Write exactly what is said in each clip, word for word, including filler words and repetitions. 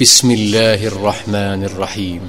بسم الله الرحمن الرحيم.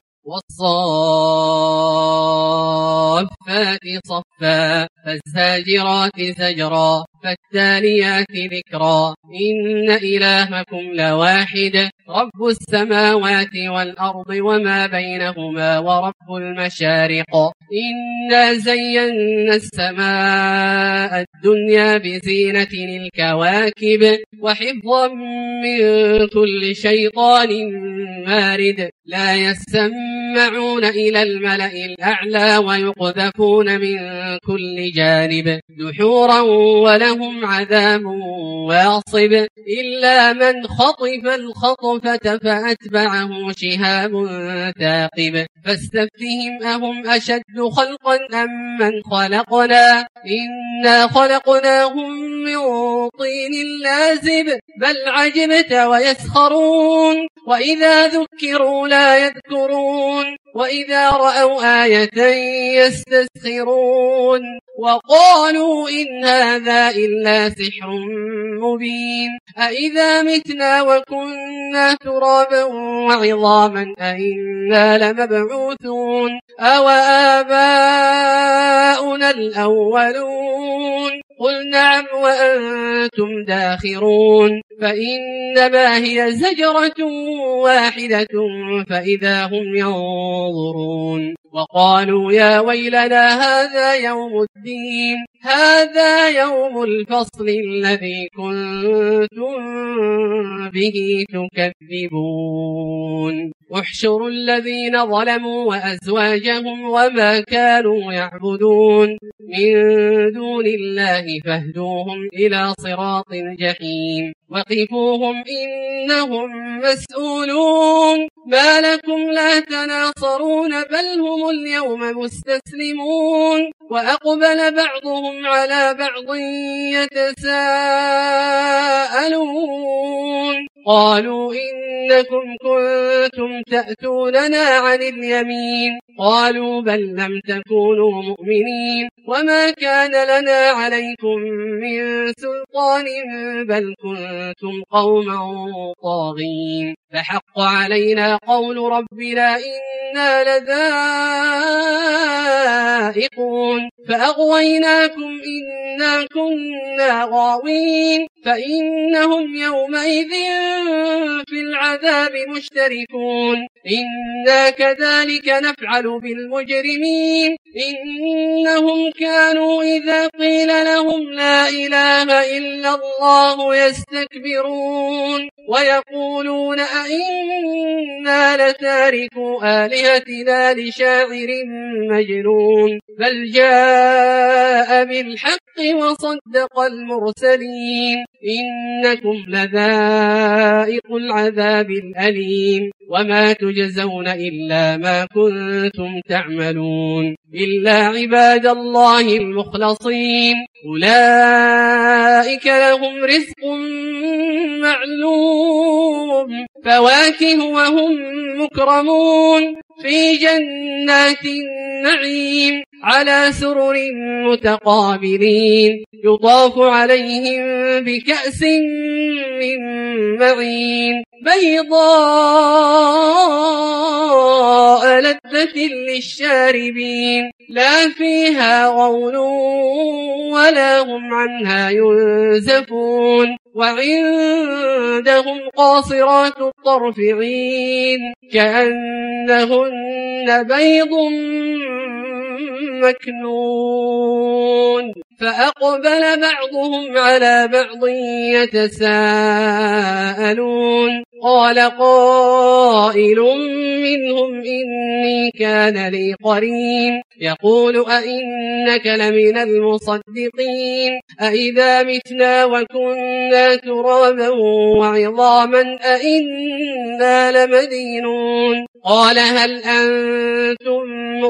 والصافات صفا فالزاجرات زجرا فالتاليات ذكرا إن إلهكم لواحد رب السماوات والأرض وما بينهما ورب المشارق إنا زينا السماء الدنيا بزينة الكواكب وحفظا من كل شيطان مارد لا يسمعون إلى الملأ الأعلى ويقذفون من كل جانب دحورا ولهم عذاب واصب إلا من خطف الخطفة فأتبعه شهاب ثاقب فاستفتهم أهم أشد خلقا أم من خلقنا إنا خلقناهم من طين لازب بل عجبت ويسخرون وإذا ذكروا لا يذكرون وإذا رأوا آية يستسخرون وقالوا إن هذا إلا سحر مبين أإذا متنا وكنا ترابا وعظاما أإنا لمبعوثون أو آباؤنا الأولون قل نعم وأنتم داخرون فإنما هي زجرة واحدة فإذا هم ينظرون وقالوا يا ويلنا هذا يوم الدين هذا يوم الفصل الذي كنتم به تكذبون احشروا الذين ظلموا وأزواجهم وما كانوا يعبدون من دون الله فاهدوهم إلى صراط الجحيم وقفوهم إنهم مسؤولون ما لكم لا تناصرون بل هم اليوم مستسلمون وأقبل بعضهم على بعض يتساءلون قالوا إنكم كنتم تأتوننا عن اليمين قالوا بل لم تكونوا مؤمنين وما كان لنا عليكم من سلطان بل كنتم قوما طاغين فحق علينا قول ربنا إنا لذائقون فأغويناكم إنا كنا غاوين فإنهم يومئذ في العذاب مشتركون إنا كذلك نفعل بالمجرمين إنهم كانوا إذا قيل لهم لا إله إلا الله يستكبرون ويقولون أئنا لتاركوا آلهتنا لشاعر مجنون بل جاء بالحق وصدق المرسلين إنكم لذائق العذاب الأليم وما تجزون إلا ما كنتم تعملون إلا عباد الله المخلصين أولئك لهم رزق معلوم فواكه وهم مكرمون في جنات النعيم على سرر متقابلين يطاف عليهم بكأس من معين بيضاء لذة للشاربين لا فيها غول ولا هم عنها ينزفون وعندهم قاصرات الطرف عين كأنهن بيض مكنون فأقبل بعضهم على بعض يتساءلون قال قائل منهم إني كان لي قرين يقول أئنك لمن المصدقين أئذا متنا وكنا ترابا وعظاما أئنا لمدينون قال هل أنتم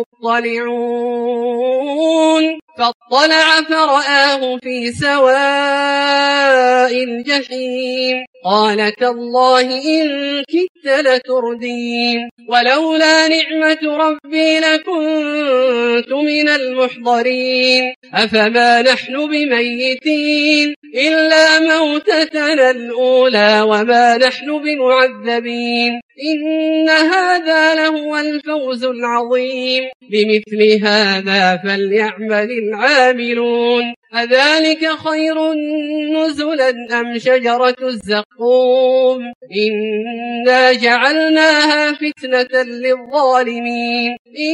مطلعون فاطلع فرآه في سواء الجحيم قال تالله إن كدت لتردين ولولا نعمة ربي لكنت من المحضرين أفما نحن بميتين إلا موتتنا الأولى وما نحن بمعذبين إن هذا لهو الفوز العظيم بمثل هذا فليعمل العاملون أذلك خير نزلا أم شجرة الزقوم إنا جعلناها فتنة للظالمين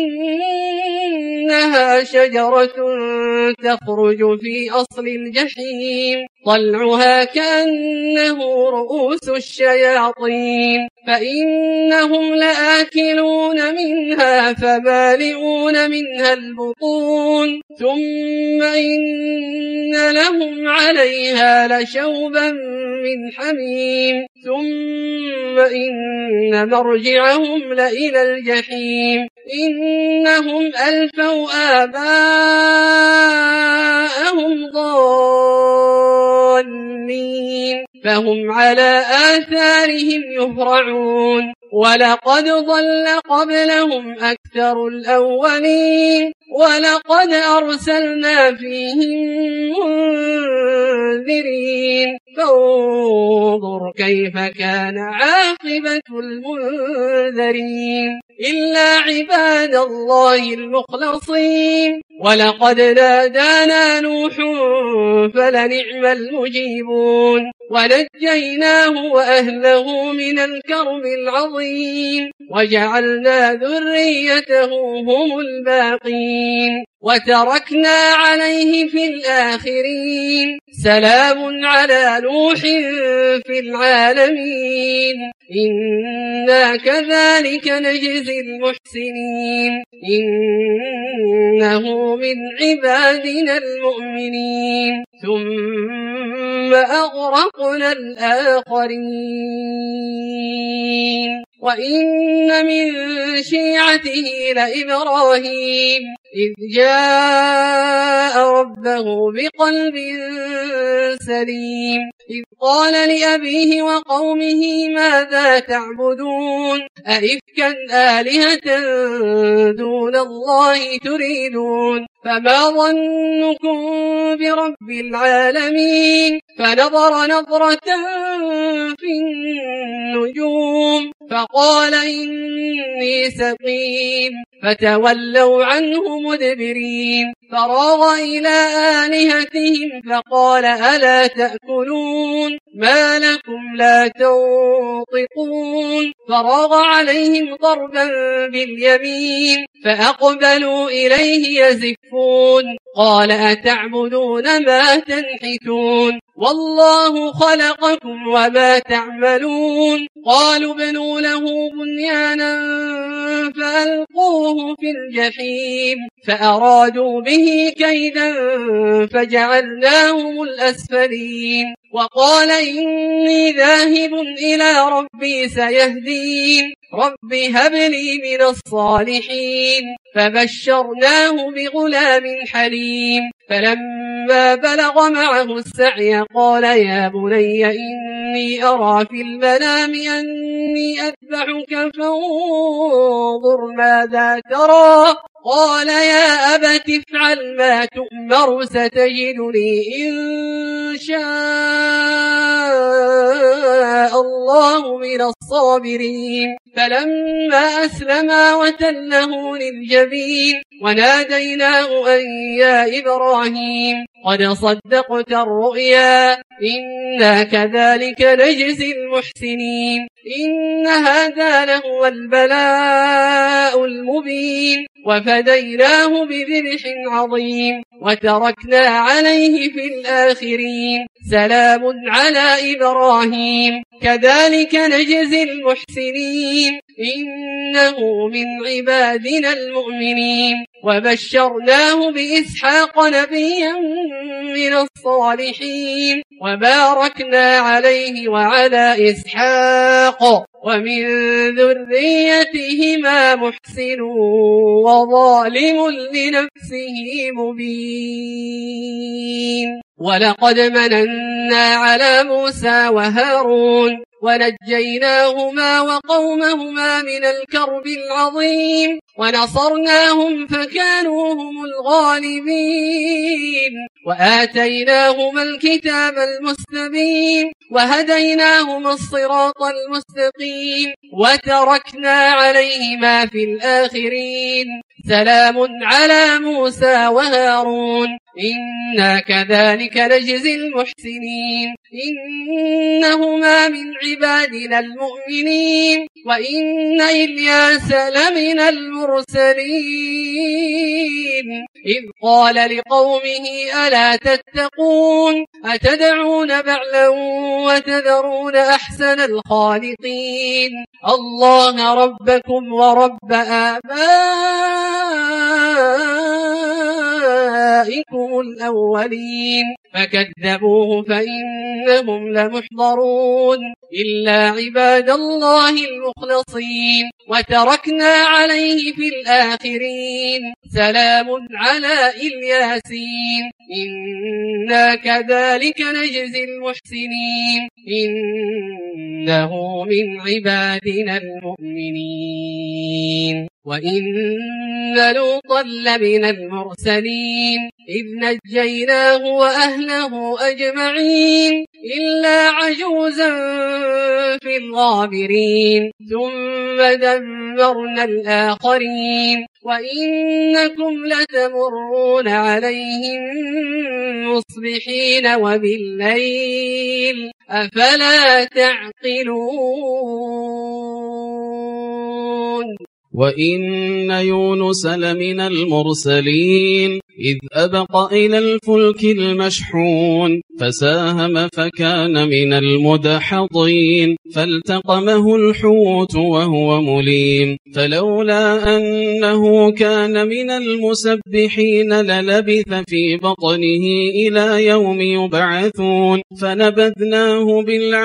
إنها شجرة تخرج في أصل الجحيم طلعها كأنه رؤوس الشياطين فإنهم لآكلون منها فمالئون منها البطون ثم إن لهم عليها لشوبا من حميم ثم إن مرجعهم لإلى الجحيم إنهم ألفوا آباءهم ضالين فهم على آثارهم يهرعون ولقد ضل قبلهم أكثر الأولين ولقد أرسلنا فيهم منذرين فانظر كيف كان عاقبة المنذرين إلا عباد الله المخلصين ولقد نادانا نوح فلنعم المجيبون ونجيناه وأهله من الكرب العظيم وجعلنا ذريته هم الباقين وتركنا عليه في الآخرين سلام على نوح في العالمين إنا كذلك نجزي المحسنين إنه من عبادنا المؤمنين ثم أغرقنا الآخرين وإن من شيعته لإبراهيم إذ جاء ربه بقلب سليم إذ قال لأبيه وقومه ماذا تعبدون أئفكا آلهة دون الله تريدون فما ظنكم برب العالمين فنظر نظرة في النجوم فقال إني سقيم فتولوا عنه مدبرين فراغ إلى آلهتهم فقال ألا تأكلون ما لكم لا تنطقون فراغ عليهم ضربا باليمين فأقبلوا إليه يزفون قال أتعبدون ما تنحتون والله خلقكم وما تعملون قالوا ابنوا له بنيانا فألقوه في الجحيم فأرادوا به كيدا فجعلناهم الأسفلين وقال إني ذاهب إلى ربي سيهدين رب هب لي من الصالحين فبشرناه بغلام حليم فلما بلغ معه السعي قال يا بني إني أرى في المنام أني أذبحك فانظر ماذا ترى قال يا أبت افعل ما تؤمر ستجدني إن شاء الله من الصابرين فلما أسلما وتله للجبين وناديناه أن يا إبراهيم قد صدقت الرؤيا إنا كذلك نجزي المحسنين إن هذا لهو البلاء المبين وفديناه بذبح عظيم وتركنا عليه في الآخرين سلام على إبراهيم كذلك نجزي المحسنين إنه من عبادنا المؤمنين وبشرناه بإسحاق نبيا من الصالحين وباركنا عليه وعلى إسحاق ومن ذريتهما محسن وظالم لنفسه مبين. ولقد مننا على موسى وهارون ونجيناهما وقومهما من الكرب العظيم ونصرناهم فكانوا هم الغالبين وآتيناهما الكتاب المستبين وهديناهما الصراط المستقيم وتركنا عليهما في الآخرين سلام على موسى وهارون إنا كذلك نجزي المحسنين إنهما من عبادنا المؤمنين وإن إلياس لمن المرسلين إذ قال لقومه ألا تتقون أتدعون بعلا وتذرون أحسن الخالقين الله ربكم ورب آبائكم الأولين فكذبوه فإنهم لمحضرون إلا عباد الله المخلصين وتركنا عليه في الآخرين سلام على الياسين إنا كذلك نجزي المحسنين إنه من عبادنا المؤمنين وإن لوطا لمن المرسلين إذ نجيناه وأهله أجمعين إلا عجوزا في الغابرين ثم دمرنا الآخرين وإنكم لتمرون عليهم مصبحين وبالليل أفلا تعقلون وإن يونس لمن المرسلين إذ أبق إلى الفلك المشحون فساهم فكان من المدحضين فالتقمه الحوت وهو مليم فلولا أنه كان من المسبحين للبث في بطنه إلى يوم يبعثون فنبذناه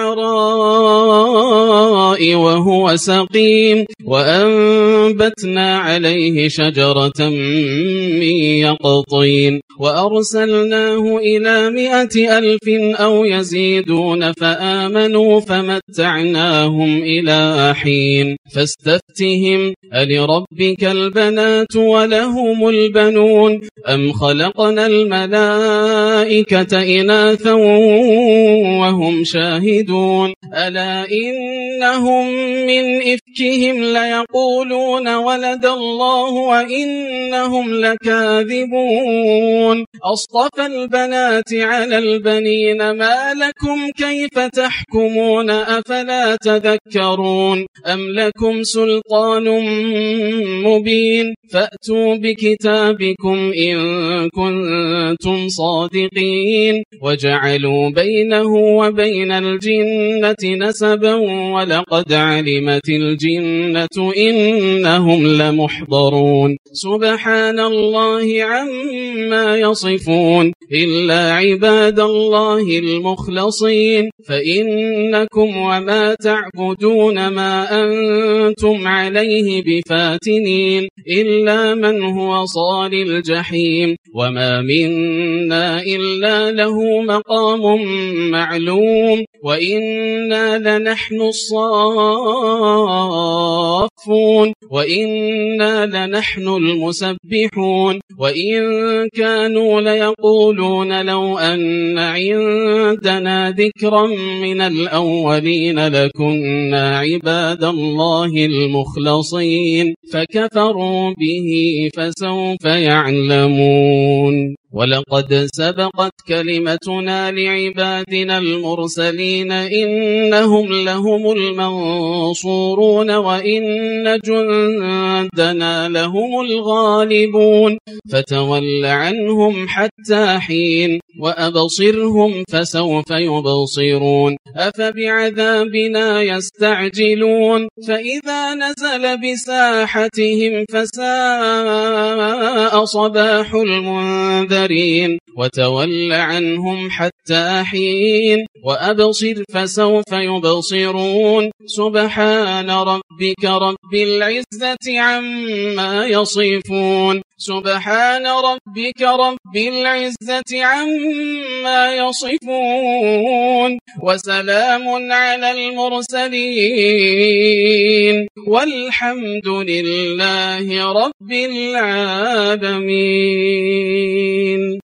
بالعراء وهو سقيم وأنبتنا عليه شجرة من يقطين وأرسلناه إلى مئة ألف أو يزيدون فآمنوا فمتعناهم إلى حين فاستفتهم ألربك البنات ولهم البنون أم خلقنا الملائكة إناثا وهم شاهدون ألا إنهم من إفكهم ليقولون ولد الله وإنهم لكاذبون أصطفى البنات على البنين ما لكم كيف تحكمون أفلا تذكرون أم لكم سلطان مبين فأتوا بكتابكم إن كنتم صادقين وجعلوا بينه وبين الجنة نسبا ولقد علمت الجنة إنهم لمحضرون سبحان الله عما يصفون إلا عباد الله المخلصين فإنكم وما تعبدون ما أنتم عليه بفاتنين إلا من هو صال الجحيم وما منا إلا له مقام معلوم وإنا لنحن الصافون وإنا لنحن المسبحون وإن كانوا ليقولون لو أن عندنا ذكرا من الأولين لكنا عباد الله المخلصين فكفروا به فسوف يعلمون ولقد سبقت كلمتنا لعبادنا المرسلين إنهم لهم المنصورون وإن جندنا لهم الغالبون فتول عنهم حتى حين وأبصرهم فسوف يبصرون أفبعذابنا يستعجلون فإذا نزل بساحتهم فساء صباح المنذرين وتول عنهم حتى حين وأبصر فسوف يبصرون سبحان ربك رب العزة عما يصفون سبحان ربك رب العزة عما يصفون وسلام على المرسلين والحمد لله رب العالمين.